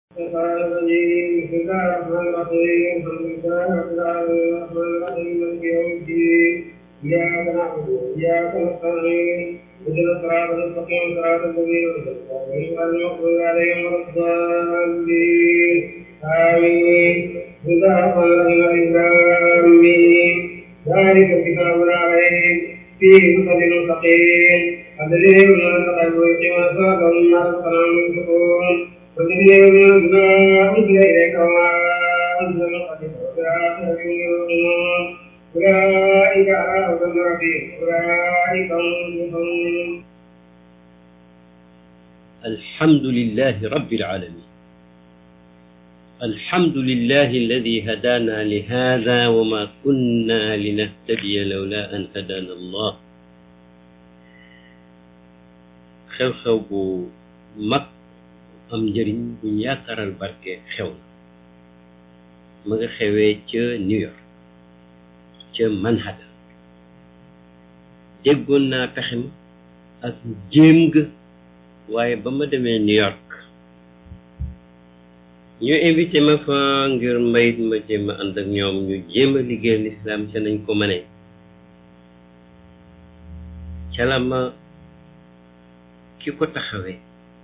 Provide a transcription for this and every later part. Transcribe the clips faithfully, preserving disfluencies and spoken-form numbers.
الشيطان الرجيم بسم الله الرحمن الرحيم الحمد لله رب العالمين الرحمن الرحيم مالك يوم الدين إياك نعبد وإياك نستعين اهدنا الصراط المستقيم صراط الذين أنعمت عليهم غير المغضوب عليهم ولا الضالين آمين بسم الله الرحمن الرحيم ذلك الكتاب لا ريب فيه هدى للمتقين الذين يؤمنون بالغيب ويقيمون الصلاة ومما رزقناهم ينفقون والذين يؤمنون بما أنزل إليك وما أنزل من قبلك وبالآخرة هم يوقنون أولئك على هدى من ربهم أولئك هم المفلحون. الحمد لله رب العالمين. الحمد لله الذي هدانا لهذا وما كنا لنهتدي لولا أن هدانا الله. xew xew bu mag am njëriñ bu ñu yaakaaral barke xew na ma nga xewee ca New York ca Manhattan. déggoon naa pexe ma ak jéem ga waaye ba ma demee New York ñu invité ma fa ngir mbayit ma jéem a ànd ak ñoom ñu jéem a liggéeyal lislaam ca nañ ko mënee. ca la ma ki ko taxawee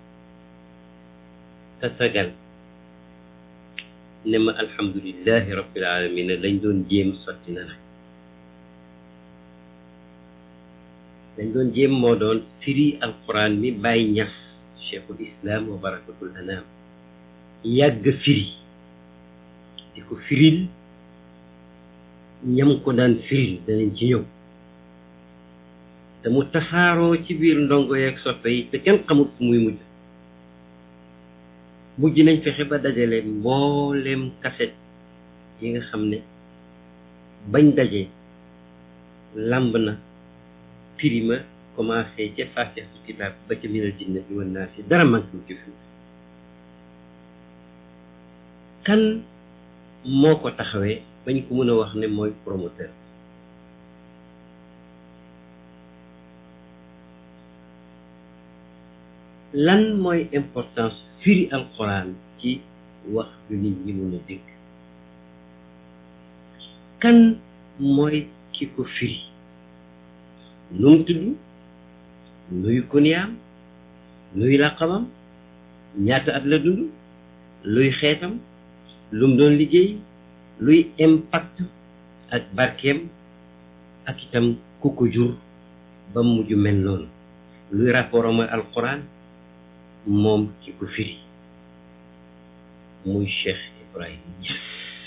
tasagal ne ma alhamdulillahi rabbil alamin lañ doon jéem sotti na nag. lañ doon jéem moo doon firi alquran mi Baay Ñas cheikhul islam wa barakatul anam yàgg firi di ko firil ñam ko daan firil danañ ci ñëw te mu tasaaroo ci biir ndongo yeeg soppe yi te kenn xamut fu muy mujj. mujj nañ fexe ba dajale mbooleem kaset yi nga xam ne bañ daje làmb na firi ma commencé ca faatihatul kitaab ba ca minal jinnati wan naasi dara manqué ci fi. kan moo ko taxawee bañ ko mën a wax ne mooy promoteur. lan mooy importance firi alquran ci wax yu nit ñi mën a dégg. kan mooy ki ko firi nu mu tudd nuy kuniyaam nuy laqabam ñaata at la dund luy xeetam lu mu doon liggéey luy impact ak barkeem ak itam ku ko jur ba mujj mel noonu luy rapport mooy alquran moom ki ko firi muy Cheikh Ibrahim Niass.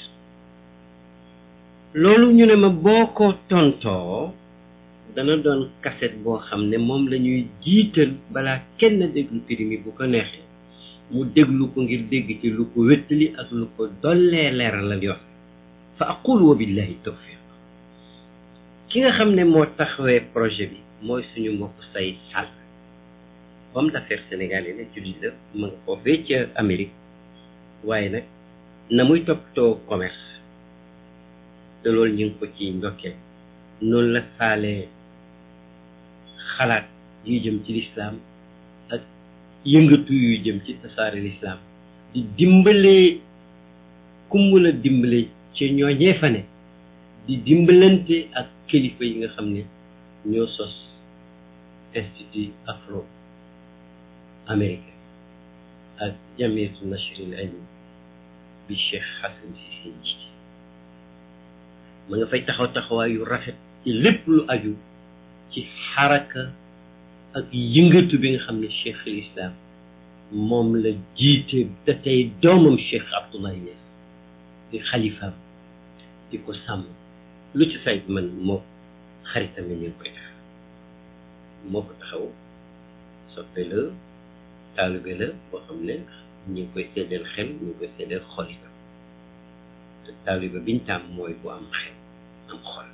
loolu ñu ne ma boo ko tontoo dana doon kaset boo xam ne moom la ñuy jiital balaa kenn déglu firi mi bu ko neexee mu déglu ko ngir dégg ci lu ko wéttali ak lu ko dollee leeralal yoon. fa aqul wa billahi tawfiq. ki nga xam ne moo taxawee projet bi mooy suñu mbokk Sayid Sall, homme d'affaires sénégalais la jullit la ma nga foofee ca Amérique waaye nag na muy toppatoo commerce te loolu ñu ngi ko ci ndokkee noonu la faalee xalaat yuy jëm ci lislaam ak yëngatu yuy jëm ci tasaare lislaam di dimbalee ku mun a dimbale ci ñooñee fa ne di dimbalante ak kilifa yi nga xam ne ñoo sos institut afro américain ak jamiyatu nashril ilm bi Cheikh Hassan Cissé jiite ma nga fay taxaw taxawaay yu rafet ci lépp lu aju ci xaraka ak yëngatu bi nga xam ne Cheikh al Islam moom la jiite te tey doomam Cheikh Abdoulaye Niass di xalifaam di ko sàmm lu ci sayt man moo xaritam yi ñu ngi koy def moo ko taxaw soppe la taalibe la boo xam ne ñu ngi koy seddeel xel ñu ngi koy seddeel xol itam te taalibe biñ tàmm mooy bu am xel am xol.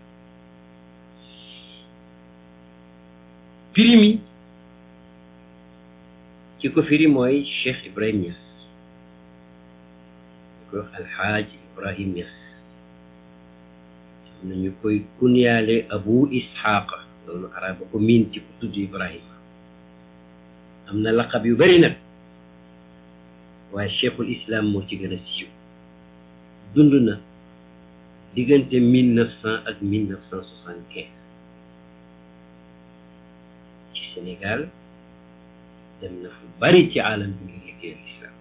firi mi ci ko firi mooy Cheikh Ibrahim Niass ñu koy wax Alxaaj Ibrahim Niass am na ñu koy kunyaale Abu Isxaaqa loolu arab ko miin ci ku tudd Ibrahima am na laqab yu bari nag waaye cheikhul islam moo ci gën a siiw dund na diggante mille neuf cent ak mille neuf cent soixante-quinze ci Sénégal dem na fu bari ci alam bi ngir liggéeyal islam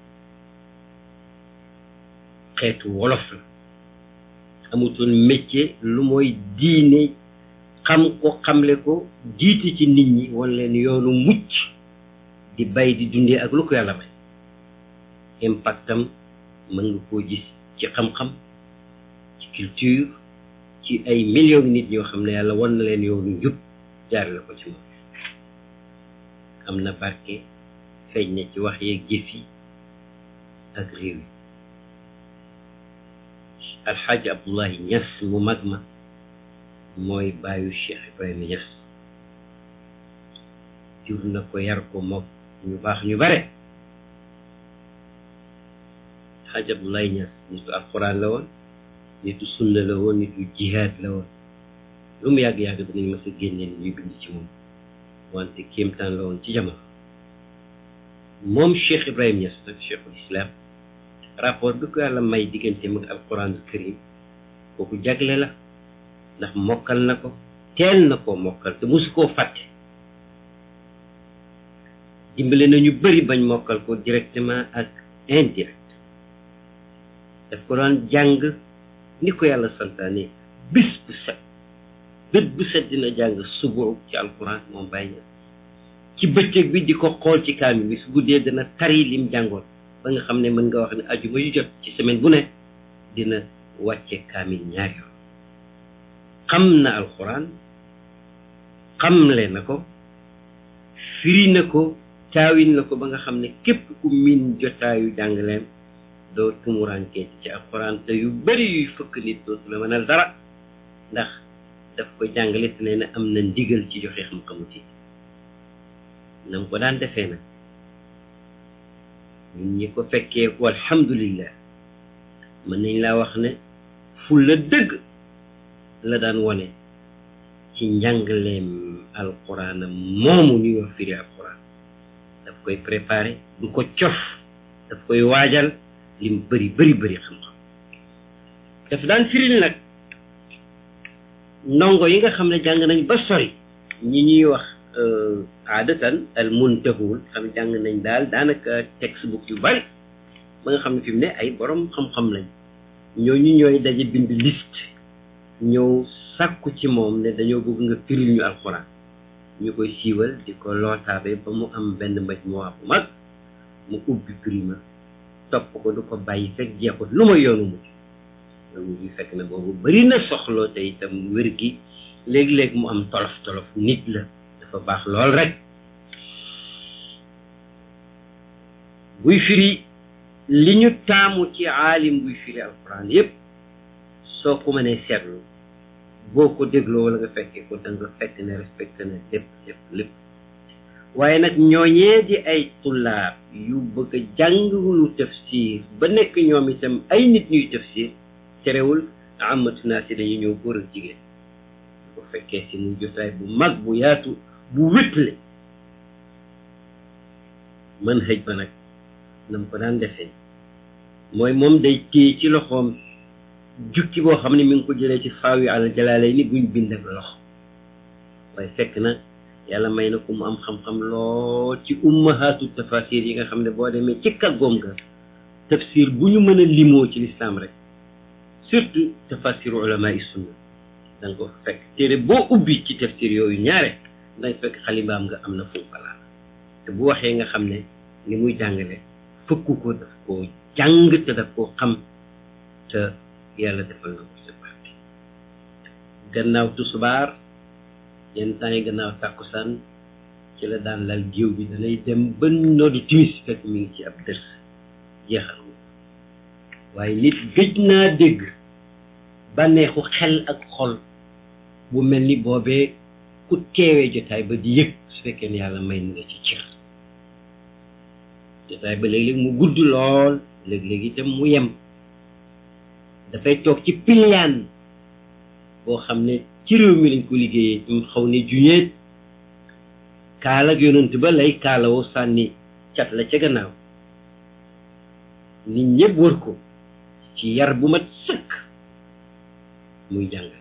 xeetu wolof la amutoon métier lu mooy diine xam ko xamle ko jiite ci nit ñi wan leen yoonu mucc di bay di dundee ak lu ko yàlla may impactam mën nga koo gis ci xam-xam ci culture ci ay millions nit ñoo xam ne yàlla wan na leen yoonu njub jaar la ko ci moom am na barke feeñ na ci wax yeeg jëf yi ak réew yi alxaaji Abdullahi Ñas mu mag ma mooy baayu Cheikh Ibrahima Ñas jur na ko yar ko mook ñu baax ñu bare alxaaji Abdullahi Ñas nitu alquran la woon nitu sunna la woon nitu jihaad la woon lu mu yàgg-yàgg danañ ma sa génnee ni ñuy bind ci moom wante kéemtaan la woon ci jamono moom Cheikh Ibrahima Ñas nag cheikhul islam rapport bi ko yàlla may diggante mag alquran karim kooku jagle la ndax mokkal na ko teel na koo mokkal te mosu koo fàtte dimbale na ñu bëri bañ mokkal ko directement ak indirect daf ko daan jàng ni ko yàlla santaane bis bu set bët bu set dina jàng subu ci alquran moom bàyyi ci bëccëg bi di ko xool ci kaamil bi su guddee dana tari lim jàngoon ba nga xam ne mën nga wax ne ajuma yu jot ci semaine bu ne dina wàcce kaamil ñaari yoon xam na alquran xamle na ko firi na ko taawin na ko ba nga xam ne képp ku miin jotaayu jàngaleem doo tumuraanke ci alquran te yu bëri yuy fëkk nit dootu la mënal dara ndax daf ko jàngale te nee na am na ndigal ci joxe xam-xamu ci nam ko daan defee nag ñun ñi ko fekkee ko alhamdulillah mën nañ laa wax ne fu la dëgg la daan wone ci njàngaleem alquran moomu ñuy wax firi alquran daf koy préparé du ko cof daf koy waajal lim bëri bëri bëri xam-xam daf daan firil nag ndongo yi nga xam ne jàng nañ ba sori ñi ñuy wax aadatan al muntahul xam jàng nañ daal daanaka textbook yu bari ba nga xam ne fi mu ne ay borom xam-xam lañ ñooñu ñooy daje bind liste ñëw sàkku ci moom ne dañoo bëgg nga firil ñu alxuraan ñu koy siiwal di ko lootaabe ba mu am benn mbaj mu wax bu mag mu ubbi prima topp ko du ko bàyyi fekk jeexut lu ma yoonu mujj loolu gi fekk na boobu bëri na soxloo te itam wér gi léegi-léegi mu am tolof tolof nit la dafa baax lool rek buy firi li ñu taamu ci aalim buy firi alquran yépp soo ko mënee seetlu boo ko dégloo wala nga fekkee ko da nga fekk ne respecté na lépp lépp lépp waaye nag ñooñee di ay tullaab yu bëgg a jàngulu tafsir ba nekk ñoom itam ay nit ñuy tafsir terewul amatu naa si dañu ñëw góor ak jigéen bu ko fekkee si muy jotaay bu mag bu yaatu bu wétle mën xëj ba nag nam ko daan defee mooy moom day téye ci loxoom jukki boo xam ne mi ngi ko jëlee ci faaw yu àll jalaale ni buñ bind ak loxo waaye fekk na yàlla may na ko mu am xam-xam lool ci ummahaatu tafasir yi nga xam ne boo demee ci kàggoom ga tafsir bu ñu mën a limoo ci lislaam rek surtout tafasiru ulama yi sunna da nga ko fekk téere boo ubbi ci tafsir yooyu ñaare danga fekk xalimbaam nga am na fu balaa te bu waxee nga xam ne li muy jàngale fëkku ko daf koo jàng te daf koo xam te yàlla defal na ko ci barke gannaaw tusubaar yenn temps yi gannaaw tàkkusaan ci la daan lal géew bi danay dem ba noddu timis fekk mi ngi ci ab dërs jeexal ko waaye nit gëj naa dégg bànneexu xel ak xol bu mel ni boobee ku teewee jotaay ba di yëg su fekkee ne yàlla may na la ci cër jotaay ba léeg-léeg mu gudd lool léeg-léeg itam mu yem dafay toog ci piliyaan boo xam ne ci réew mi lañ ko liggéeyee ñu xaw ne juñeet kaala ak yonent ba lay kaalawoo sànni cat la ca gannaaw nit ñëpp wër ko ci yar bu mat sëkk muy jàngale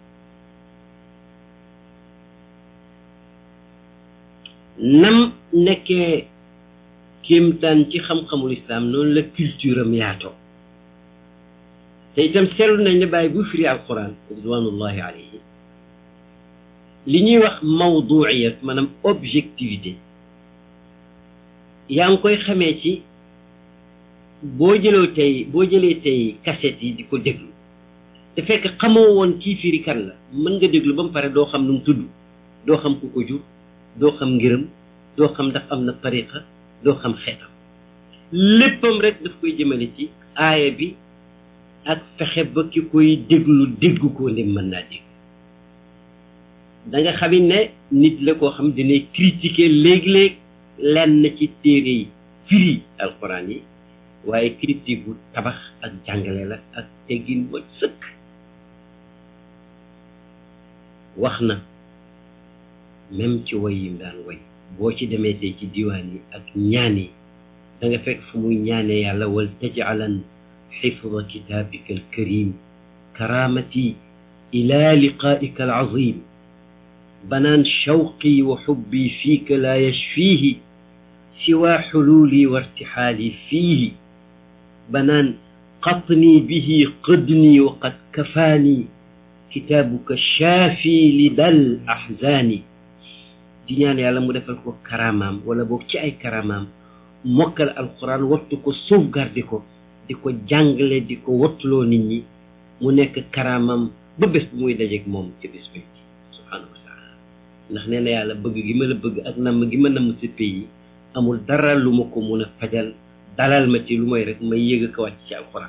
nam nekkee kéemtaan ci xam-xamul islam noonu la culture am yaatoo te itam seetlu nañ ne bàyyi bu firi alquran ridwanullahi alayhi li ñuy wax mawduiyat maanaam objectivité yaa ngi koy xamee ci boo jëloo tey boo jëlee tey cassette yi di ko déglu te fekk xamoo woon kii firi kan la mën nga déglu ba mu pare doo xam nu mu tudd doo xam ku ko jur doo xam ngërëm doo xam ndax am na tariqa doo xam xeetam léppam rek daf koy jëmale ci aaya bi ak fexe ba ki koy déglu dégg ko ne mën naa dégg da nga xamit ne nit la koo xam dinay critiquer léeg-léeg lenn ci téere yi firi alquran yi waaye critique bu tabax ak jàngale la ak teggin ba sëkk wax na même ci way yim daan way boo ci demee tey ci diwaan yi ak ñaan yi da nga fekk fu muy ñaanee yàlla wal tajcalan xifda kitabika alkarim karamati ila liqaika alazim banaan shawqi wa xubbi fiika la yashfiihi siwa xuluuli wa irtixaali fiihi banaan qatni bihi qadni wa qad kafaani kitaabuka shaafi li dal axzaani di ñaan yàlla mu defal ko karamaam wala boog ci ay karamaam mokkal alquran wattu ko sauvegarde ko di ko jàngale di ko wattuloo nit ñi mu nekk karamaam ba bés bu muy dajeeg moom ci bés bi subhaanahu wa taala ndax nee na yàlla bëgg gi ma la bëgg ak namm gi ma namm si pays amul dara lu ma ko mun a fajal dalal ma ci lu mooy rek may yëg ko wàcc ci alquran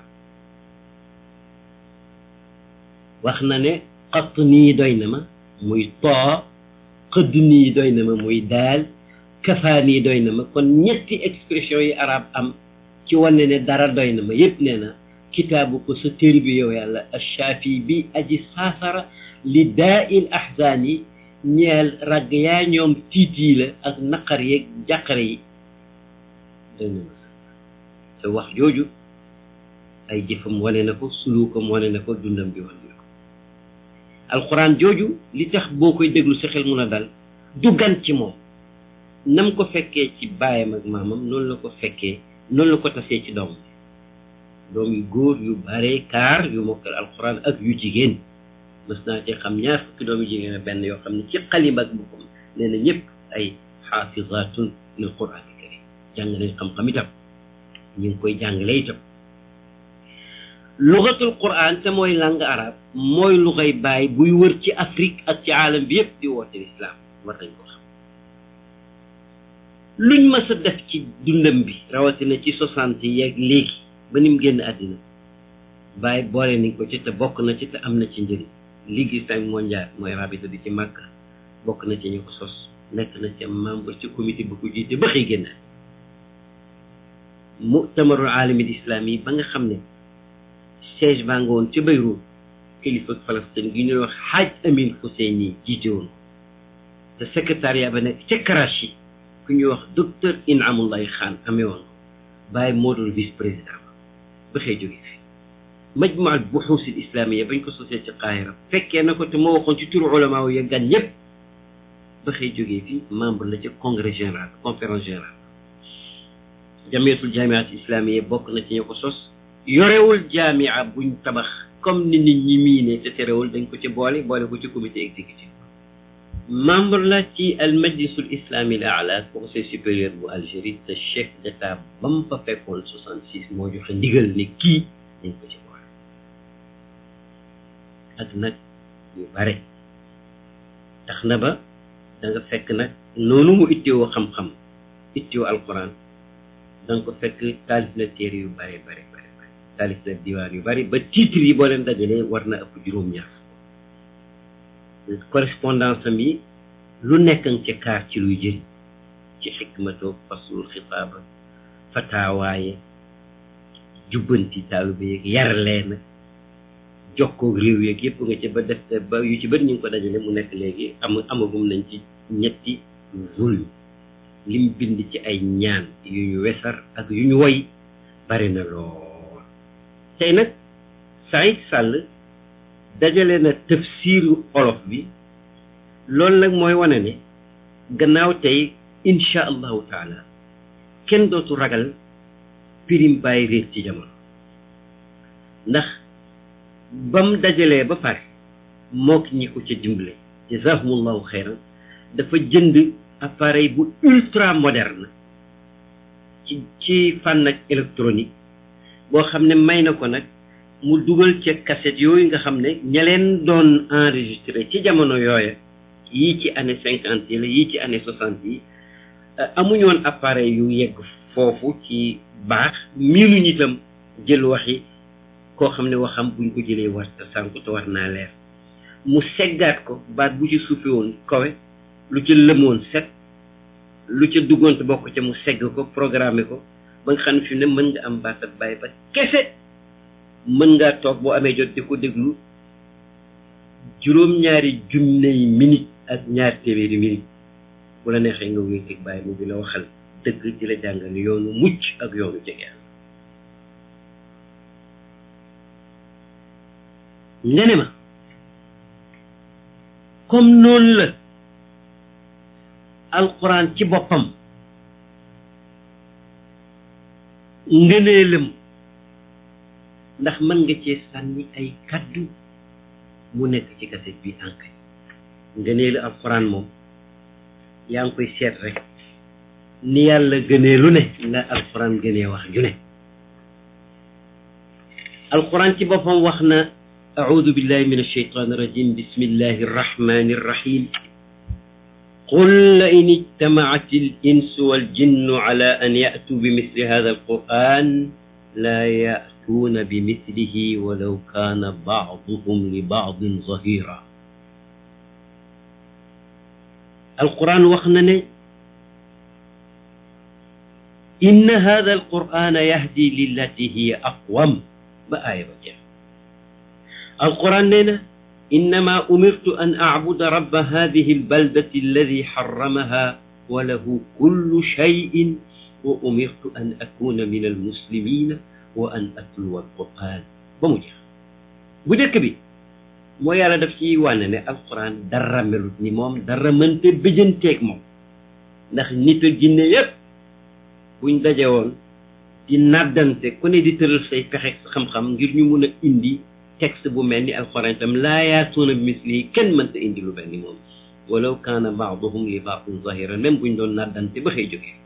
wax na ne xatt nii doy na ma muy too xëdd nii doy na ma muy daal kafaa nii doy na ma kon ñetti expression yi arab am ci wane ne dara doy na ma yépp nee na kitaabu ko sa téere bi yow yàlla ashaafi bi aji saafara li daa il ahzaan yi ñeel ragg yaa ñoom tiit yi la ak naqar yeeg jàqare yi doy na ma sa wax jooju ay jëfam wane na ko suluukam wane na ko dundam bi wane na ko alquran jooju li tax boo koy déglu sa xel mun a dal du gan ci moom nam ko fekkee ci baayam ak maamam noonu la ko fekkee noonu la ko tasee ci doom doom yu góor yu bare kaar yu mokkal alquran ak yu jigéen mës naa ci xam ñaar fukki doom yu jigéen benn yoo xam ne ci xalima ak boppam nee na ñëpp ay xaafizatun lil quran karim jàng nañ xam-xam itam ñu ngi koy jàngale itam lugatul quran te mooy langue arabe mooy lugay baay buy wër ci Afrique ak ci aalam bi yëpp di woote l'islam war nañ ko xam luñ mës a def ci dundam bi rawatina ci soixante yi ak léegi ba ni mu génn àddina baay boole nañ ko ci te bokk na ci te am na ci njëriñ ligue islamique mondiale mooy rabita bi ci Makka bokk na ci ñu ko sos nekk na ci membre ci comité bu ko jiite ba xëy génn mu'tamarul aalamil islami yi ba nga xam ne siège baa nga woon ca Beyrouth kilifa Palestine gi ñuy wax Haj Amin Husseini jiite woon te secrétariat ba nekk ca Karachi ku ñuy wax docteur Inamullahi Khan amee woon bàyyi moo doon vice président ba xëy jóge fi majmu al buxuus al islamiyya bañ ko sosee ci Qaahira fekkee na ko te moo waxoon ci turu ulama ya gan ñëpp ba xëy jógee fi membre la ca congrès général conférence générale jamiyatul jamiat islamiyya bokk na ci ñoo ko sos yorewul jamia buñ tabax comme ni nit ñi miine te terewul dañ ko ci boole boole ko ci comité exécutif membre la ci al majlisul islami al a'la conseil supérieur bu Algérie te chef d'état ba mu fa fekkoon soixante-six moo joxe ndigal ne kii dañ ko ci boole ak nag yu bare tax na ba da nga fekk nag noonu mu itteewoo xam-xam itteewoo alquran da nga ko fekk taalif na téere yu bare bare bare bare taalif na diwaan yu bare ba titre yi boo leen dajalee war na ëpp juróom-ñaar correspondance am yi lu nekk nga ca kaar ci luy jëriñ ci xikmatoo faslul xitaaba fataawaaye jubbanti taalibe yeeg yar leen jokkoog réew yeeg yëpp nga ci ba def ba yu ci bëri ñu ngi ko dajale mu nekk léegi am amagum nañ ci ñetti volume lim bind ci ay ñaan yu ñu wesar ak yu ñu woy bari na lool tey nag Saïd Sall dajale na tafsiru olof bi loolu nag mooy wane ne gannaaw tey insha allahu taala kenn dootu ragal pirim bàyyi réer ci jamono ndax bam dajalee ba pare mook ñi ko ca dimbale jazakumullahu xeyran dafa jënd appareil bu ultra moderne ci ci fànn ak électronique boo xam ne may na ko nag mu dugal ca cassette yooyu nga xam ne ña leen doon enregistré ci jamono yooya yii ci année cinquante yi la yii ci année soixante yi amuñu woon appareil yu yegg foofu ci baax miinuñu itam jël waxi koo xam ne waxam buñ ko jëlee war te sànku te war naa leer mu seggaat ko baat bu ci suufe woon kawe lu ca lëmoon set lu ca duggoon te bokk ca mu segg ko programmé ko ba nga xam ne fi ne mën nga am baat ak bàyyi ba kese mën ngaa toog boo amee jot di ko déglu juróom-ñaari junney minute ak ñaar téeméeri minute bu la neexee nga wéeteeg bàyyi mu bi la waxal dëgg di la jàngal yoonu mucc ak yoonu jege nga ne ma comme noonu la alquran ci boppam ngëneelam ndax mën nga cee sànni ay kaddu mu nekk ci kaset bi ankay ngëneelu alquran moom yaa ngi koy seet rek ni yàlla gënee lu ne la alquran gënee wax ju ne alquran ci boppam wax na أعوذ بالله من الشيطان الرجيم بسم الله الرحمن الرحيم قل لئن اجتمعت الإنس والجن على أن يأتوا بمثل هذا القرآن لا يأتون بمثله ولو كان بعضهم لبعض ظهيرا القرآن وخنني إن هذا القرآن يهدي للتي هي أقوم بآية وجه القرآن لنا إنما أمرت أن أعبد رب هذه البلدة الذي حرمها وله كل شيء وأمرت أن أكون من المسلمين وأن أتلو القرآن بمجه بدك بي مو يالا داف سي وانane القرآن dara melut ni mom dara meunte bejentek mom ndax nit ak jinne yépp buñ dajé won di nadante ku ne di teural say pexé xam-xam ngir ñu mëna indi texte bu melni alquran tam la yaatuna misli ken mënta indi lu melni mom walaw kana ba'dhum li ba'dhin zahiran même buñ doon nadante ba xey joge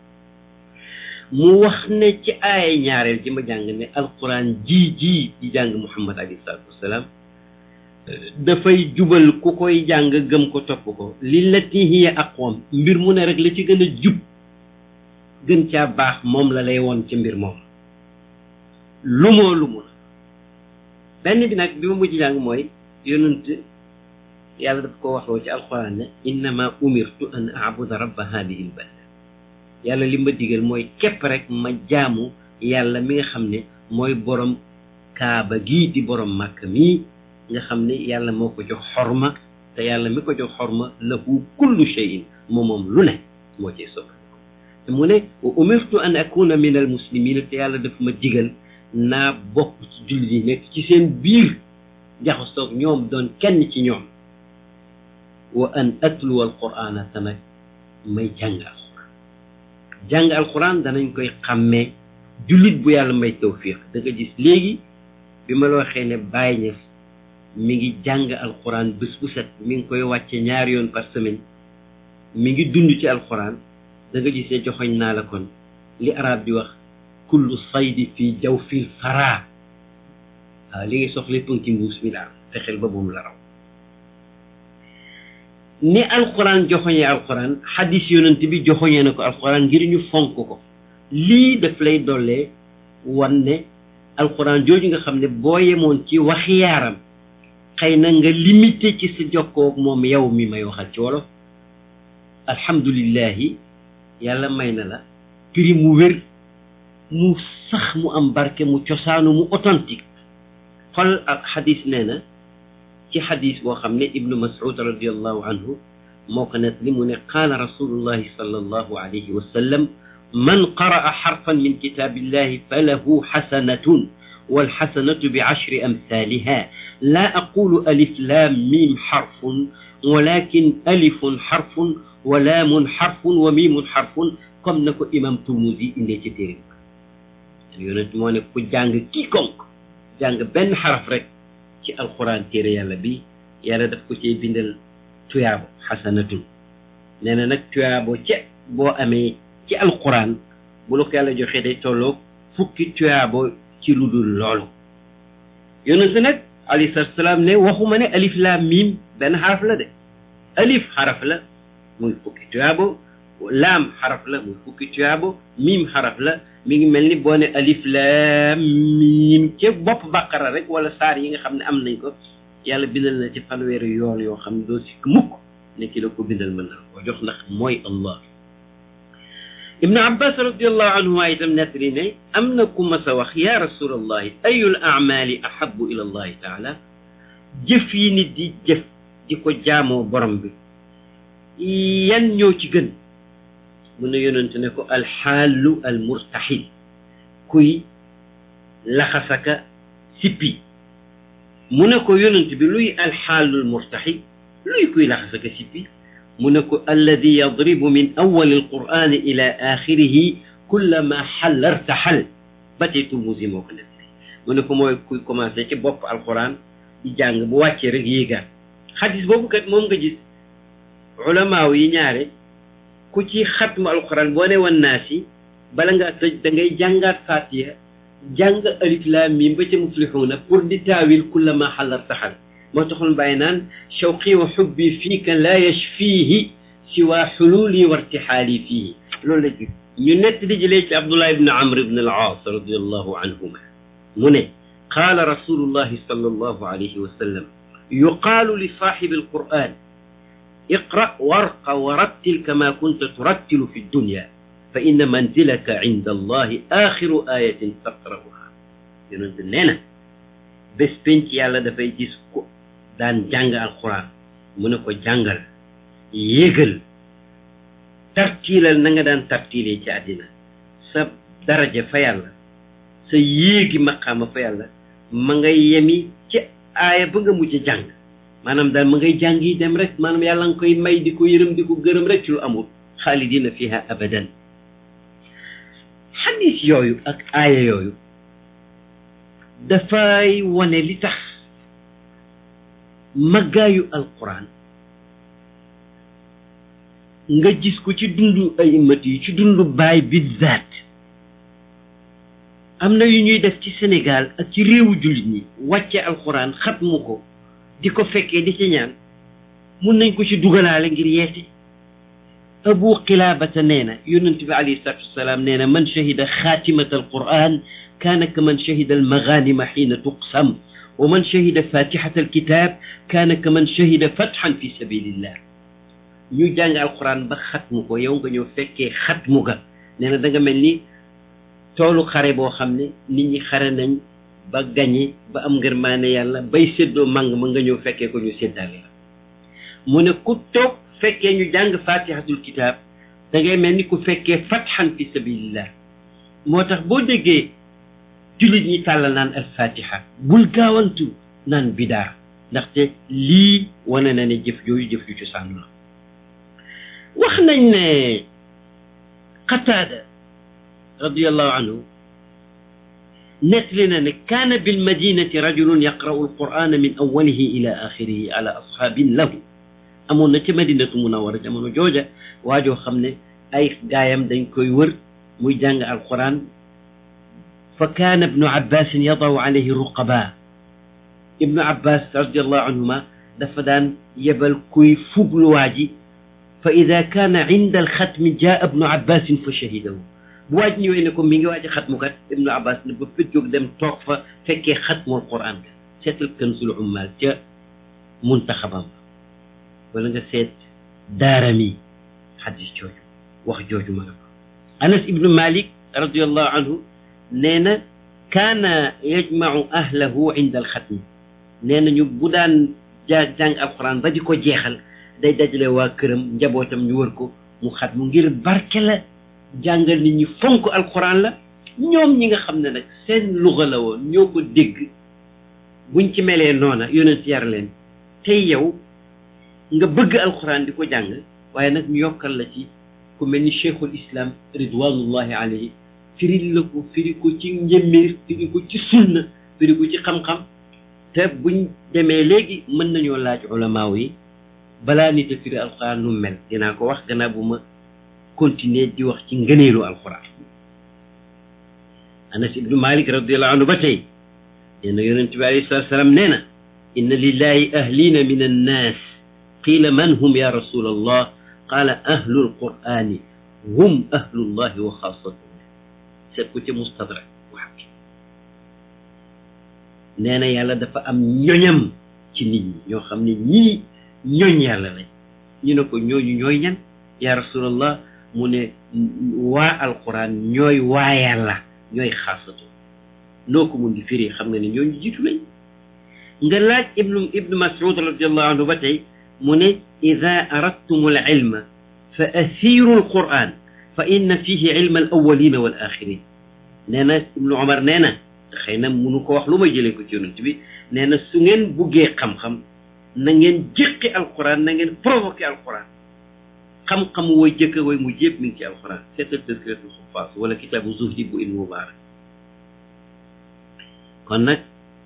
mu wax ne ci ay ñaarel ci ma jàng ne alquran ji ji di jàng muhammad alayhi salatu wassalam da fay jubal ku koy jàng gëm ko top ko lillati hiya aqwam mbir mu ne rek la ci gëna jub gën ca baax mom la lay won ci mbir mom lumo lumo benn bi nag bi ma mujj jàng mooy yonent yàlla daf ko waxoo ci alquran ne innama umirtu an a'buda rabba hadihi albalda yàlla li ma digal mooy képp rek ma jaamu yàlla mi nga xam ne mooy borom kaaba gii di borom màkk mii nga xam ne yàlla moo ko jox xorma te yàlla mi ko jox xorma lahu kullu shay'in moom moom lu ne moo cee sopp te mu ne wa umirtu an akuna min al muslimina te yàlla daf ma digal naa bokk ci jullit yi nekk ci seen biir jaxasoog ñoom doon kenn ci ñoom wa an atluwa alqur'ana te nag may jàng alquran jàng alquran danañ koy xàmmee jullit bu yàlla may tawfiq da nga gis léegi bi ma la waxee ne Baye Niass mi ngi jàng alquran bés bu set mi ngi koy wàcce ñaari yoon par semaine mi ngi dund ci alquran da nga gis ne joxoñ naa la kon li arab di wax kullu saydi fii jaw fil fara waaw li ngay soxla pënki mbuus mi daal fexeel ba bum la raw ni alquran joxoñee alquran xadis yonent bi joxoñee na ko alquran ngir ñu fonk ko lii daf lay dollee wan ne alquran jooju nga xam ne boo yemoon ci waxi yaaram xëy na nga limité ci sa jokkoo ak moom yow mi may waxal ci wolof alhamdulillahi yàlla may na la prix mu wér mu sax mu am barke mu cosaanu mu authentique xol ak xadis nee na ci xadis boo xam ne ibnu mas'ud radiyallahu anhu moo ko net li mu ne qaala rasulullahi sallallahu alayhi wa sallam man qaraa xarfan min kitaabillahi falahu xasanatun walxasanatu bi ashri amthaliha la aqulu alif lam mim xarfun walakin alifun xarfun wa laamun xarfun wa miimun xarfun comme na ko imam Turmuzi indee ci téere bi yonent moo ne ku jàng quiconque jàng benn xaraf rek ci alquran téere yàlla bi yàlla daf ko cee bindal tuyaabo xasanatun nee na nag tuyaabo ca boo amee ci alquran bu la ko yàlla joxee day tolloo fukki tuyaabo ci lu dul loolu yonent nag alayhi salaatu salaam ne waxuma ne alif laam miim benn xaraf la de alif xaraf la muy fukki tuyaabo laam xaraf la muy fukki tuyaabo miim xaraf la mi ngi mel ni boo ne alif laam miim ca bopp bàqara rek wala saar yi nga xam ne am nañ ko yàlla bindal na ci fanweeri yool yoo xam ne doo sikk mukk ne ki la ko bindal mën na ko jox ndax mooy allah ibnu abbas radiallahu anhu waaye itam nettali ne am na ku mas a wax ya rasulallahi ayul amali ahabu ila allahi taala jëf yi nit di jëf di ko jaamoo borom bi yan ñoo ci gën mu ne yonent ne ko alxaalu almurtaxil kuy laxasaka sippi mu ne ko yonent bi luy alxaalu almurtaxil luy kuy laxasaka sippi mu ne ko alladi yadribu min awali alqur'ani ila axirihi kullama xalla irtaxal ba tey Turmuzi moo ko nekk mu ne ko mooy kuy commencé ci bopp alquran di jàng bu wàccee rek yéegaat xadis boobu kat moom nga gis ulamaaw yi ñaare ku ci xatmu alquran boo ne wan naa si bala ngaa tëj da ngay jàngaat fatiha jàng alif laam miim ba ca muflixuuna pour di taawil kullama xalla irtaxal moo taxoon bàyyi naan shawqi wa xubbi fiika laa yashfiihi siwa xuluuli wa irtixaali fiihi loolu la gis ñu nett di jëlee ci Abdullah ibn Amr ibn al-Aas radiyallahu anhuma mu ne qaala rasulullahi sallallahu alayhi wa sallam yuqaalu li saaxibi alquran iqra warqa wa rattil kama kunta turattilu fi dunya fa inna manzilaka inda allahi axiru ayatin taqra'uha yonent nee na bés penc yàlla dafay gis ko daan jàng alquran mu ne ko jàngal yéegal tartiilal na nga daan tartiilee ci àddina sa daraja fa yàlla sa yéegi maqaama fa yàlla ma ngay yemi ci aaya ba nga mujj jàng maanaam daal ma ngay jàng yi dem rek maanaam yàlla nga koy may di ko yërëm di ko gërëm rek ci lu amul xaalidina fiha abadan xadis yooyu ak aaya yooyu dafay wane li tax maggaayu alquran nga gis ko ci dundu ay imat yi ci dundu baay bi zaat am na yu ñuy def ci Sénégal ak ci réewu jullit ñi wàcce alquran xatmu ko di ko fekkee di ci ñaan mun nañ ko ci dugalaale ngir yeete abu qilaabata nee na yonent bi alayhi salaatu wasalaam nee na man shahida xaatimata alquran kaana ka man shahida almaganima xiina tuqsam wa man shahida fatihata alkitab kaana ka man shahida fathan fi sabilillah ñu jàng alquran ba xatmu ko yow nga ñëw fekkee xatmu ga nee na da nga mel ni toolu xare boo xam ne nit ñi xare nañ ba gañe ba am ngërmaane yàlla bay séddoo màng ma nga ñëw fekkee ko ñu séddaale la mu ne ku toog fekkee ñu jàng fatihatul kitab da ngay mel ni ku fekkee fathan fi sabilillah moo tax boo déggee jullit ñi tàllal naan al fatiha bul gaawantu naan bidaa ndaxte lii wane na ne jëf yooyu jëf yu cosaan la wax nañ ne Qataada radiyallahu anhu nettali na ne kaana bil madinati rajulun yaqra'u alqur'ana min awwalihi ila axirihi ala ashaabin lahu amoon na ci madinatu munawwara jamono jooja waajoo xam ne ay gaayam dañ koy wër muy jàng alquran fa kaana ibnu abbas yadaw alayhi ruqaba ibnu abbas radiyallahu anhuma dafa daan yebal kuy fugluwaa ji fa ida kaana inda alxatmi jaa ibnu abbas fa shahidahu bu waaj ñëwee ne ko mi ngi waaj a xatmu kat ibnu abbas ne ba fët jóg dem toog fa fekkee xatmul quran ka seetal kanzul ummal ca muntaxabam wala nga seet daarami xadis jooju wax jooju ma nga ko anas ibnu malik radiallahu anhu nee na kaana yajmacu ahlahu inda alxatmi nee na ñu bu daan ja jàng alquran ba di ko jeexal day dajale waa këram njabootam ñu wër ko mu xatmu ngir barke la jàngal nit ñi fonk alquran la. ñoom ñi nga xam ne nag seen luga la woon ñoo ko dégg buñ ci melee noona yonent yar leen tey yow nga bëgg alquran di ko jàng waaye nag ñu yokkal la ci ku mel ni cheikhul islam ridwanullahi alayhi firi la ko firi ko ci njëmmir firi ko ci sunna firi ko ci xam-xam te buñ demee léegi mën nañoo laaj ulamaaw yi balaa nit a firi alquran nu mel dinaa ko wax gannaaw bu ma continuer di wax ci ngëneelu alquran. Anas ibnu Malik radiyallahu anhu ba tey nee na yonent bi alayhi salaatu salaam nee na inna lillahi ahlina min annaas qiila man hum ya rasul allah qaala ahlu alqur'ani hum ahlullahi wa xaasatuhu seet ko ci mustadrak wax nee na yàlla dafa am ñoñam ci nit ñi ñoo xam ne ñii ñooñ yàlla lañ ñu ne ko ñooñu ñooy ñan ya rasulallah mu ne waa alquran ñooy waa yàlla ñooy xaasatu noo ko mun di firi xam nga ne ñooñu jiitu lañ nga laaj ibnu ibnu mas'ud radiallahu anhu ba tey mu ne ida aradtum al ilma fa asiru al quran fa inna fihi ilma al awalina wal axirin nee na ibnu omar nee na xëy na munu ko wax lu may jëlee ko ci yonent bi nee na su ngeen buggee xam-xam na ngeen jëqi alquran na ngeen provoqué alquran xam-xamu way jëkk way mu jépp mi ngi ci alquran seetal tazkiratul xufaas wala kitaabu zuhdi bu ibnu mubarak kon nag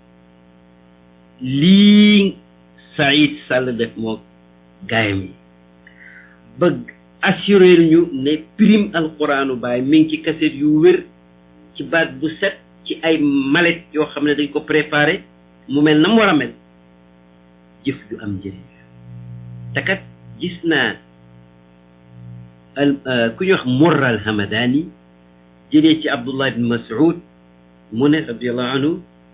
lii Saïd Sall def moo gaayam yi bëgg assuré ñu ne prime alquranu baay mi ngi ci kaset yu wér ci baat bu set ci ay malet yoo xam ne dañ ko préparé mu mel na mu war a mel jëf ju am njëriñ te kat gis naa ku ñuy wax Murra al Hamadani jëlee ci Abdullah ibn Mas'ud mu ne radiyallahu anhu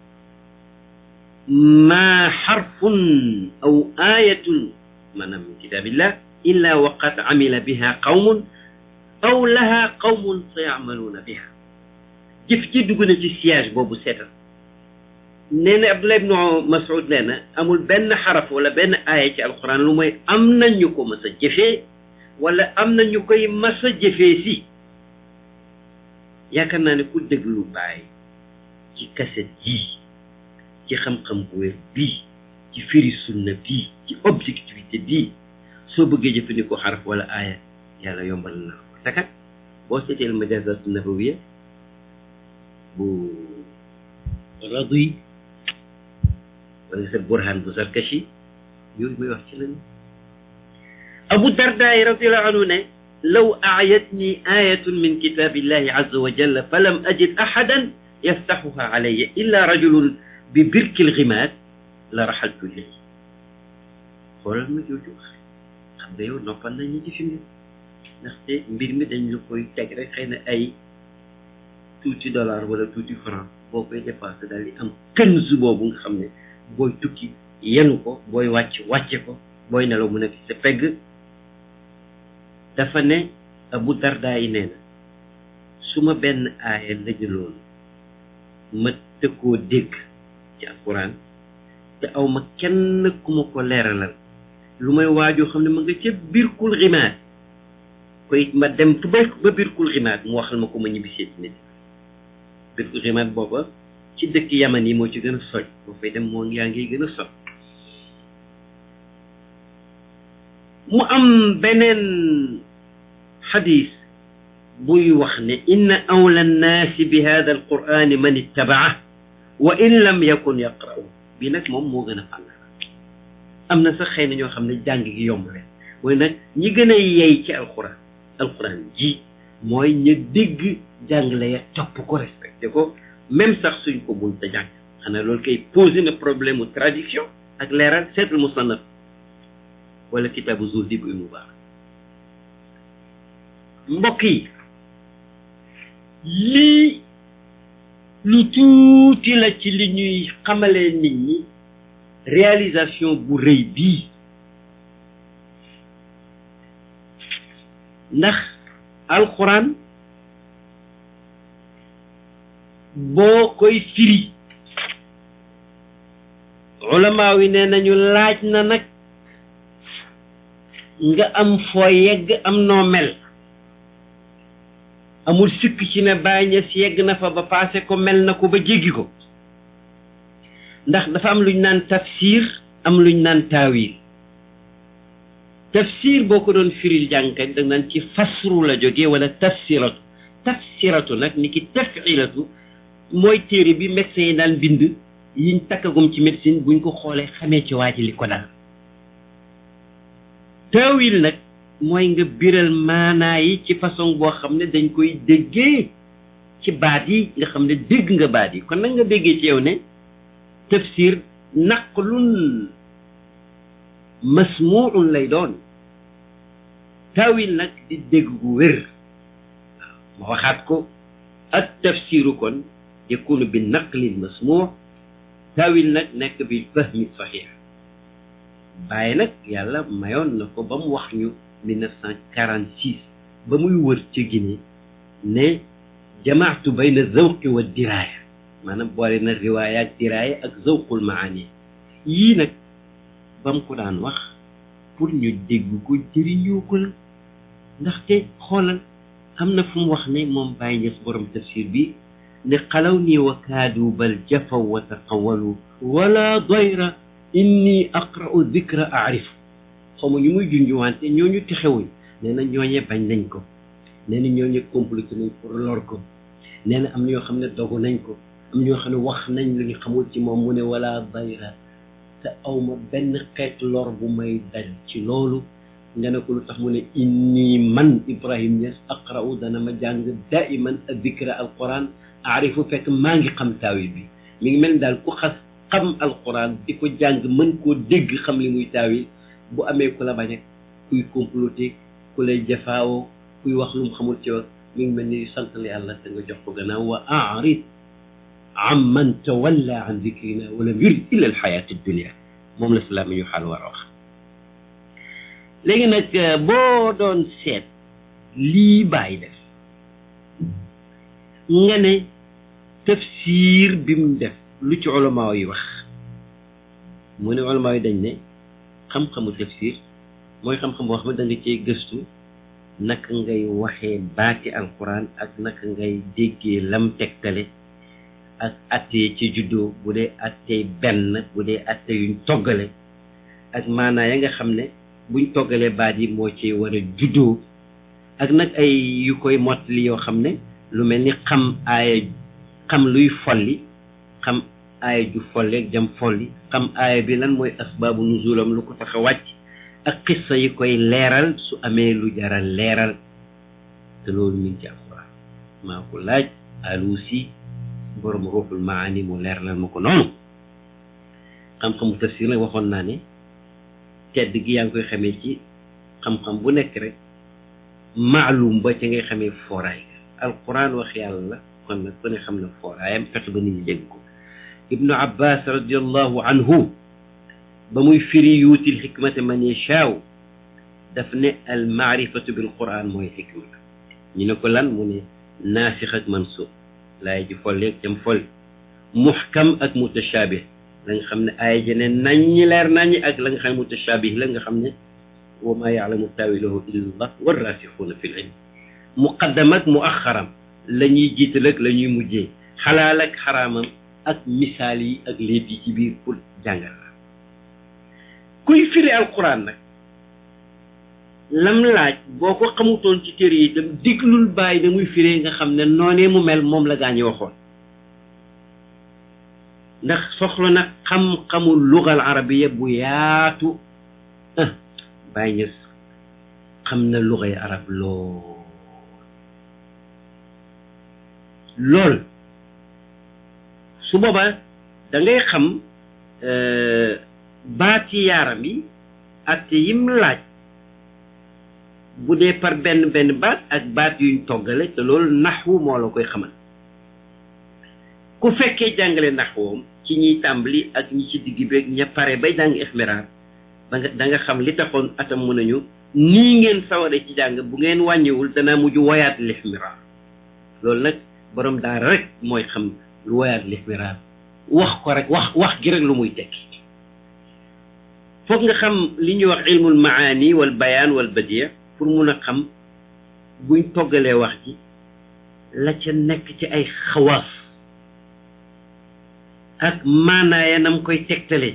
ma xarfun aw ayatun maanaam min kitabillah illa waqad amila biha qawmun aw laha qawmun sa yacmaluuna biha jëf ci dugg na ci siège boobu seetal nee na Abdullah ibn Mas'ud nee na amul benn xaraf wala benn aaya ci alquran lu mooy am na ñu ko mas a jëfee wala am na ñu koy mas a jëfee si yaakaar naa ne ku déglu Baay ci kaset yii ci xam-xam bu wér bii ci firi sunna bii ci objectivité bii soo bëggee jëfandikoo xaraf wala aaya yàlla yombal na ko te kat boo seetee majaazat nabawiya bu Radi wala sa Burhan bu Zarkashi yooyu muy wax ci lañu Abu Darda radiyallahu anhu ne law aayatni ayatun min kitabillahi azza wa jalla falam ajid ahadan yaftaxuha alayya illa rajulun bi birkil ximaat la raxaltu ilayhi xoolal ma jooju wax xam nga yow noppal nañu ci fi mu ndaxte mbir mi dañ la koy teg rek xëy na ay tuuti dollar wala tuuti franc boo koy dépassé daal di am kënzu boobu nga xam ne booy tukki yenu ko booy wàcc wàcce ko booy nelaw mu nekk sa pegg dafa ne Abu Darda yi nee na su ma benn aaya la jëloon ma tëkkoo dégg ci alquran te aw ma kenn ku ma ko leeralal lu may waajoo xam ne ma nga ca biir kul ximaat koy ma dem ba ba biir kul ximaat mu waxal ma ko ma ñibbi seet nit biir kul ximaat booba ci dëkk yaman yi moo ci gën a soj boo fay dem moo yaa ngi gën a soj mu am beneen xadis buy wax ne inna awla nnaasi bi hada alqurani man ittabaa wa in lam yakun yaqra'u bi nag moom moo gën a fànn am na sax xëy na ñoo xam ne jàng gi yomb leen mooy nag ñi gën a yey ci alquran alquran ji mooy ñu dégg jàngale ya topp ko respecté ko même sax suñ ko mun ta jàng xanaa loolu kay posé na problème mu traduction ak leeral seetul musannaf wala kitaabu zuhdi bu mubarak mbokk yi lii lu tuuti la ci li ñuy xamalee nit ñi réalisation bu rëy bii ndax alxuraan boo koy firi ulamaa yi nee nañu laaj na nag nga am foo yegg am noo mel amul sikk ci ne Baay Ñas yegg na fa ba passé ko mel na ko ba jéggi ko ndax dafa am luñ naan tafsir am luñ naan taawil tafsir boo ko doon firil jàngkat da naan ci fasru la jógee wala tafsiratu tafsiratu nag ni ki tafilatu mooy téere bi médecin yi daan bind yiñ takkagum ci médecine buñ ko xoolee xamee ci waa ji li ko dal taawil nag mooy nga biral maanaa yi ci façon boo xam ne dañ koy déggee ci baat yi nga xam ne dégg nga baat yi kon nag nga déggee ci yow ne tafsir naqlun masmuun lay doon taawil nag di dégg gu wér ma waxaat ko at tafsiru kon yakunu bi naqlil masmuu taawil nag nekk bi fahmi saxiix bàyyi nag yàlla mayoon na ko ba mu wax ñu mille neuf cent quarante-six ba muy wër ci Guinée ne jamaatu bayna zawqi wa diraaya maanaam boole na riwaaya ak diraaya ak zawqul maani yii nag ba mu ko daan wax pour ñu dégg ko jëriñoo ko la ndaxte xoolal am na fu mu wax ne moom Baay Ñas borom tafsir bi ne xalaw nii wa kaadu bal jafaw wa taqawalu wala doyra inni aqra'u dikra aarif xawma ñu muy junjuwante ñooñu texewuñ nee na ñooñe bañ nañ ko nee na ñooñe comploté nañ pour lor ko nee na am na ñoo xam ne dogu nañ ko am ñoo xam ne wax nañ lu ñu xamul ci moom mu ne wala dayra te awma benn xeet lor bu may daj ci loolu nga ne ko lu tax mu ne inni man Ibrahim Niass aqra'u dana ma jàng daiman dikra alquran aarifu fekk maa ngi xam taawil bi mi ngi mel ni daal ku xas xam alquran di ko jàng mën koo dégg xam li muy taawil bu amee ku la bañ ak kuy comploté ku lay jafaawoo kuy wax lu mu xamul ci wax mi ngi mel ni sant la yàlla te nga jox ko gannaaw wa a'rid amman tawalla an dikrina wa lam yurid illa alxayaat addunia moom la salaam ñu xaal war a wax léegi nag boo doon seet lii bàyyi def nga ne tafsir bi mu def lu ci ulamaa yi wax mu ne ulamaa yi dañ ne xam-xamu tafsir mooy xam-xam boo xam ne da nga cee gëstu naka ngay waxee baati alquran ak naka ngay déggee lam tegtale ak attee ci juddoo bu dee attee benn bu dee atte yuñ toggale ak maanaa ya nga xam ne buñ toggalee baat yi moo ci war a juddoo ak nag ay yu koy mottali yoo xam ne lu mel ni xam aaya xam luy folli xam aaya ju folli ak jam folli xam aaya bi lan mooy asbaabu nuzulam lu ko tax a wàcc ak xissa yi koy leeral su amee lu jaral leeral te loolu mi ngi ci alquran maa ko laaj alusi borom ruuxul maani mu leeralal ma ko noonu xam-xamu tafsir nag waxoon naa ne tedd gi yaa ngi koy xamee ci xam-xam bu nekk rek maalum ba ci ngay xamee fooraay alquran wax yàlla la kon nag ku ne xam na fooraayam fexe ba nit ñi dégg ko ibnu abbas radiallahu anhu ba muy firi yuutil xikmata man yashaaw daf ne al maarifatu bil quran mooy xikma ñu ne ko lan mu ne naasix ak mansuux laay ji folli ak jam folli muhkam ak mutashaabih la nga xam ne aaya ji ne naññi leer naññi ak la nga xam ne mutashaabih la nga xam ne wa maa yaalamu taawilahu illa allah warraasixuuna fi l ilm muqaddam ak muaxaram la ñuy jiital ak la ñuy mujjee xalaal ak xaraamam ak misaal yi ak léeb yi ci biir pour jàngal la kuy firi alquran nag lam laaj boo ko xamutoon ci téere yi itam diglul bàyyi da muy firee nga xam ne noonee mu mel moom la gaañu waxoon ndax soxla nag xam-xamu lugal arabiya bu yaatu ah Baay Ñas xam na lugay arab lool lool su boobaa da ngay xam baati yaaram yi ak yim laaj bu dee par benn benn baat ak baat yuñ toggale te loolu naxwu moo la koy xamal ku fekkee jàngale naxwoom ci ñiy tàmbali ak ñi ci digg beeg ña pare bay jàng ixmiraar ba nga da nga xam li taxoon atam mën nañu nii ngeen saware ci jàng bu ngeen wàññiwul danaa mujj woyaat lixmiraar loolu nag borom daara rek mooy xam lu woyaat lixmiraar wax ko rek wax wax gi rek lu muy tekki foog nga xam li ñuy wax ilmul maani wal bayaan wal badia pour mun a xam buñ toggalee wax ji la ca nekk ci ay xawaas ak maanaaya nam koy tegtale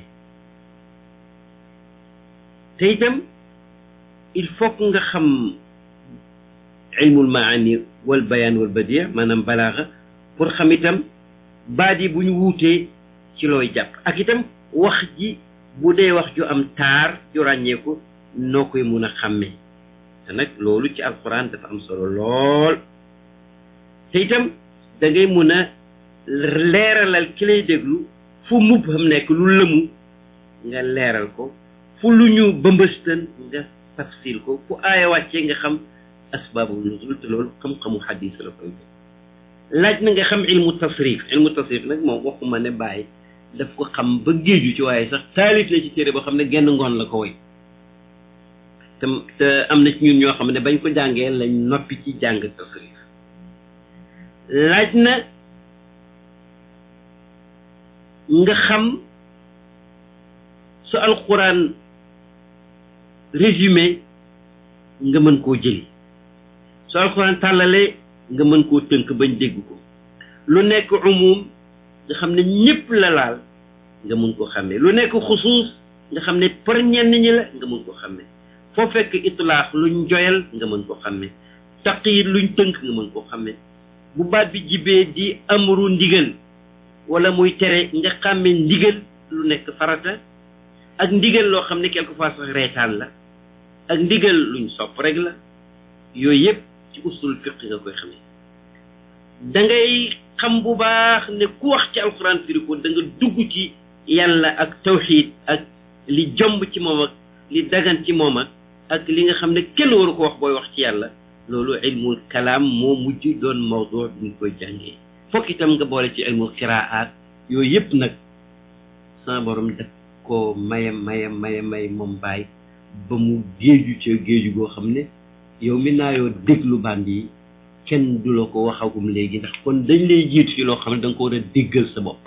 te itam il faut que nga xam ilmul maani wal bayaan wal badia maanaam balaaxa pour xam itam baat yi bu ñu wuutee ci looy jàpp ak itam wax ji bu dee wax ju am taar ju ràññeeku noo koy mun a xàmmee te nag loolu ci alquran dafa am solo lool te itam da ngay mun a leeralal ki lay déglu fu mubham nekk lu lëmu nga leeral ko fu lu ñu bëmbëstan nga tafsil ko fu aaya wàccee nga xam asbaabu nuzul te loolu xam-xamu xadis la koy def laaj na nga xam ilmu tasrif ilmu tasrif nag moom waxuma ne bàyyi daf ko xam ba géeju ci waaye sax taalif na ci téere boo xam ne genn ngoon la ko woy te te am na ci ñun ñoo xam ne bañ ko jàngee lañ noppi ci jàng tasrif laaj na nga xam su alquran résumé nga mën koo jëli su alquran tàllalee nga mën koo tënk bañ dégg ko lu nekk umum nga xam ne ñëpp la laal nga mën koo xàmmee lu nekk xusuus nga xam ne par ñenn ñi la nga mën koo xàmmee foo fekk itlaax luñ joyal nga mën koo xàmmee taqyid luñ tënk nga mën koo xàmmee bu baat bi jibee di amru ndigal wala muy tere nga xàmmee ndigal lu nekk farata ak ndigal loo xam ne quelquefois sax reetaan la ak ndigal luñ sopp rek la yooyu yëpp ci usul fiq nga koy xamee da ngay xam bu baax ne ku wax ci alquran firi ko da nga dugg ci yàlla ak tawxiid ak li jomb ci moom ak li dagan ci moom ak ak li nga xam ne kenn waru ko wax booy wax ci yàlla loolu ilmul kalaam moo mujj doon mawdu bi ñu koy jàngee fokk itam nga boole ci ilmul qiraat yooyu yëpp nag sama borom def ko maye maye maye maye moom bàyyi ba mu géeju ca géeju goo xam ne yow mi naayoo déglu band yi kenn du la ko waxagum léegi ndax kon dañ lay jiitu ci loo xam ne da nga ko war a déggal sa bopp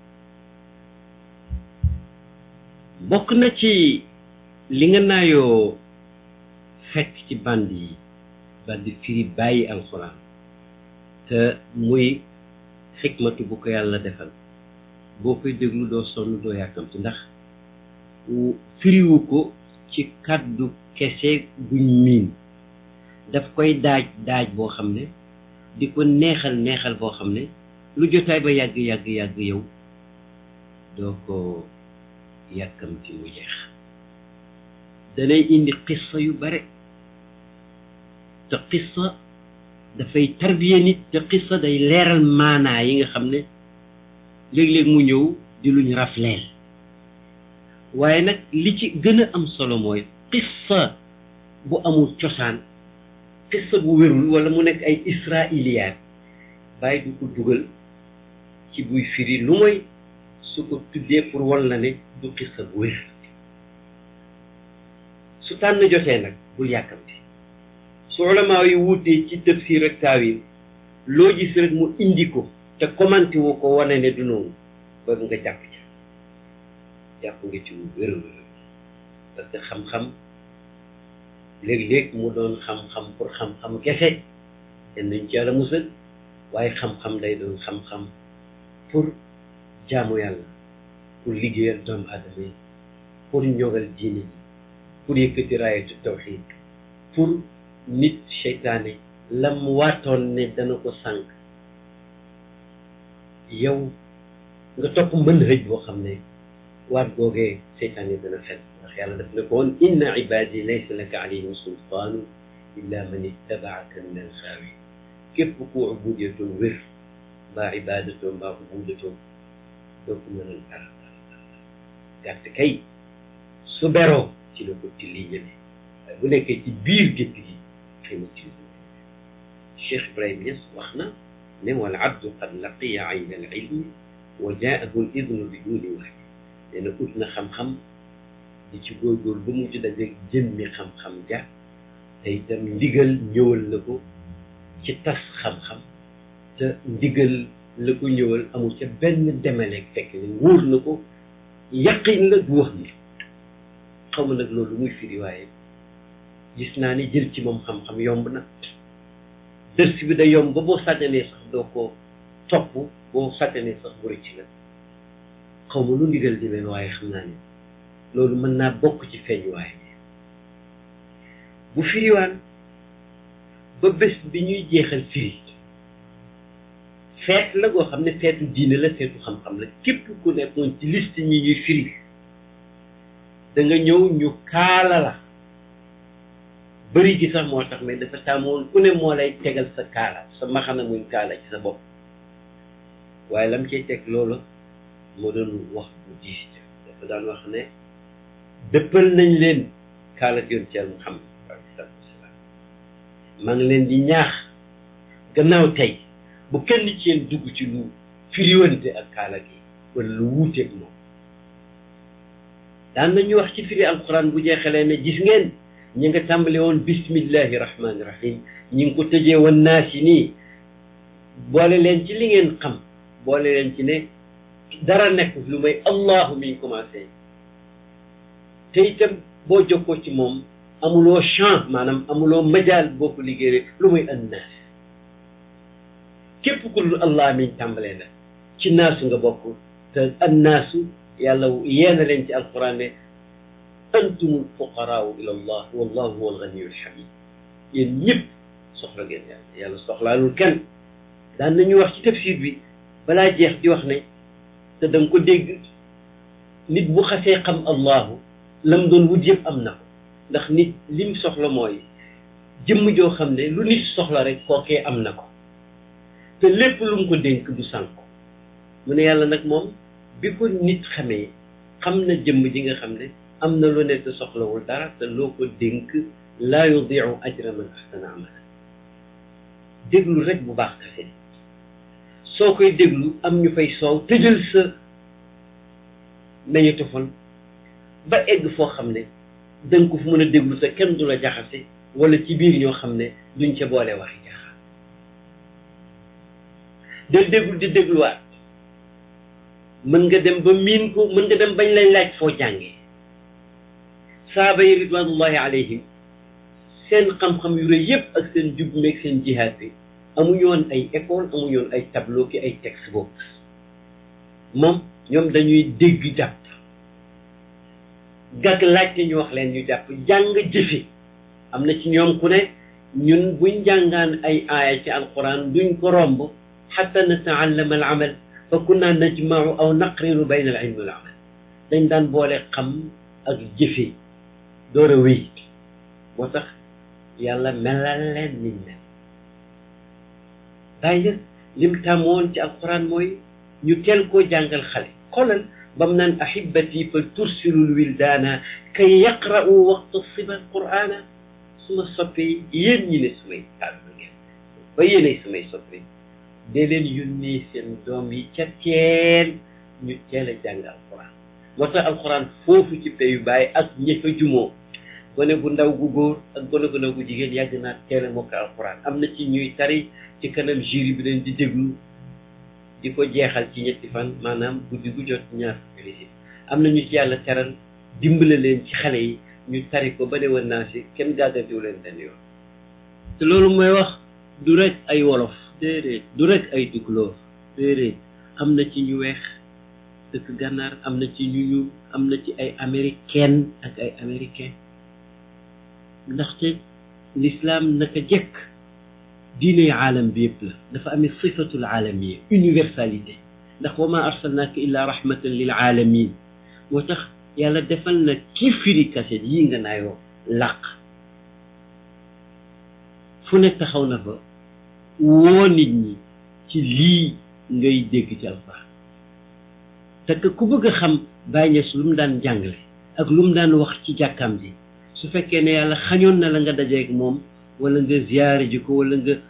bokk na ci li nga naayoo fekk ci band yi band firi bàyyi alxuraan te muy xikmatu bu ko yàlla defal boo koy déglu doo sonn doo yàkkamti ndax firiwu ko ci kàddu kese guñ miin daf koy daaj daaj boo xam ne di ko neexal neexal boo xam ne lu jotaay ba yàgg yàgg yàgg yow doo ko yàkkamti mu jeex danay indi qissa yu bare te qissa dafay tarbiya nit te qissa day leeral maanaa yi nga xam ne léeg-léeg mu ñëw di luñ rafleel waaye nag li ci gën a am solo mooy qissa bu amul cosaan qissa bu wérul wala mu nekk ay israiliyaat bàyyi du ko dugal ci buy firi lu mooy su ko tuddee pour wan la ne du qissa bu wér su tànn jotee nag bul yàkkamti su ulamaa yi wuutee ci tafsir ak taawil loo gis rek mu indi ko te commenté woo ko wane ne du noonu bëgg nga jàpp ca jàpp nga ci lu wér wér parce que xam-xam léeg-léeg mu doon xam-xam pour xam-xam kese te nañ ci yàlla musal waaye xam-xam day doon xam-xam pour jaamu yàlla pour liggéeyal doomu aadama yi pour ñogal diine ji pour yëkkati raayatu tawxiid pour nit seytaane lam waatoon ne dana ko sànq yow nga topp mën hëj boo xam ne waat googee seytaane dana fen ndax yàlla daf ne ko woon inna ibadi laysa laka alayhim sultaanu illa man ittabaaka min alxaawi képp ku ubudiyatoon wér mbaa ibadatoon mbaa ubudatoon doo ko mënal dara gàtt kay su beroo ci la ko tilli ñëme waaye bu nekkee ci biir gétt gi xëy na ci Cheikh Ibrahim Niass wax na ne wal abdu qad laqiya ayna al ilmi wa jaahu al idnu bi duni wahyi nee na ut na xam-xam di ci góorgóor ba mujj dajeeg jëmmi xam-xam ja te itam ndigal ñëwal la ko ci tas xam-xam te ndigal la ko ñëwal amul ca benn demeleeg fekk ne wóor na ko yaqin la du wax ni xaw ma nag loolu muy firi waaye gis naa ni jël ci moom xam-xam yomb na dërs bi da yomb ba boo sàgganee sax doo ko topp boo sàgganee sax bu rëcc la xaw ma lu ndigal di leen waaye xam naa ne loolu mën naa bokk ci feeñ waaye bu firiwaan ba bés bi ñuy jeexal firi feet la goo xam ne feetu diine la feetu xam-xam la képp ku nekkoon ci liste ñi ñuy firi da nga ñëw ñu kaala la bëri gi sax moo tax mais dafa tàmmoon ku ne moo lay tegal sa kaala sa maxana muñ kaala ci sa bopp waaye lam cay teg loolu moo doon wax bu diis dafa daan wax ne dëppal nañ leen kaala yoon ci Yàlla Muhammad alayhi salaatu wasalaam maa ngi leen di ñaax gannaaw tey bu kenn ci yéen dugg ci lu firiwante ak kaala gi wala lu wuuteeg moom daan nañu wax ci firi alquran bu jeexalee ne gis ngeen ñi nga tàmbale woon bismillahi rahmaani rahim ñi ngi ko tëjee woon naas yi nii boole leen ci li ngeen xam boole leen ci ne dara nekk lu may allahu mi ngi commencé te itam boo jokkoo ci moom amuloo champ maanaam amuloo majaal boo ko liggéey lu muy annaas képp ku dul allah mi tàmbalee la ci naasu nga bokk te annaasu yàlla yeena leen ci alquran ne antumul fuqaraau ila allah wallahu huwa alganiyul hamid yéen ñëpp soxla ngeen yàlla yàlla soxlaalul kenn daan nañu wax ci tafsir bi balaa jeex di wax ne te da nga ko dégg nit bu xasee xam allahu lam doon wut yëpp am na ko ndax nit lim soxla mooy jëmm joo xam ne lu nit soxla rek kookee am na ko te lépp lu mu ko dénk du sànk mu ne yàlla nag moom bi ko nit xamee xam na jëmm ji nga xam ne am na lu ne te soxlawul dara te loo ko dénk laa yudiu ajra man ahsana amala déglu rek bu baax kase soo koy déglu am ñu fay soow tëjal sa magnétophone ba egg foo xam ne danga ko fu mën a déglu te kenn du la jaxase wala ci biir ñoo xam ne duñ ca boole waxi jaaxal del déglu di dégluwaat mën nga dem ba miin ko mën nga dem bañ lay laaj foo jàngee saaba yi ridwanullahi alayhim seen xam-xam yu rëy yëpp ak seen jub meeg seen jihaad bi amuñu woon ay école amuñu woon ay tableau ki ay textbook moom ñoom dañuy dégg jàpp gàgg laajte ñu wax leen ñu jàpp jàng jëfe am na ci ñoom ku ne ñun buñ jàngaan ay aaya ci alquran duñ ko romb xatta nataallama al amal fa kunna najmau aw naqriru bayna al ilmi wal amal dañ daan boole xam ak jëfe door a wéy moo tax yàlla melal leen niñ mel bàyyi nag lim tàmmoon ci alquran mooy ñu teel koo jàngal xale xoolal ba mu naan ahibati fa tursilul wildaana kay yaqra'u waqta siba qur'aana su ma soppee yéen ñi ne sumay taalibe ngeen ba yéenay sumay soppee dee leen yónnee seen doom yi ca teel ñu teel a jàng alquran moo tax alquran foofu ci peyu bàyyi ak ñi fa jumoo gone gu ndaw gu góor ak gone gu ndaw gu jigéen yàgg naa teel a mokk alquran am na ci ñuy tari ci kanam jury bi leen di déglu di ko jeexal ci ñetti fan maanaam guddi gu jot ñaar fukki am na ñu ci yàlla teral dimbale leen ci xale yi ñu tari ko ba ne woon naa si kenn gàggantiwu leen benn yoon te loolu mooy wax du rek ay wolof déedéet du rek ay tukulóor déedéet am na ci ñu weex dëkk gànnaar am na ci ñu ñuul am na ci ay américaine ak ay américain ndaxte l'islam naka jekk diine aalam bi yëpp la dafa amee sifatul aalamiya universalité ndax wa ma arsalnaaka illa rahmatan lil aalamin moo tax yàlla defal na ki firi kaset yi nga naayoo làq fu ne taxaw na fa woo nit ñi ci lii ngay dégg ci alquran te ku bëgg a xam Baay Ñas lu mu daan jàngale ak lu mu daan wax ci jàkkaam ji su fekkee ne yàlla xañoon na la nga dajeeg moom wala nga ziyaare ji ko wala nga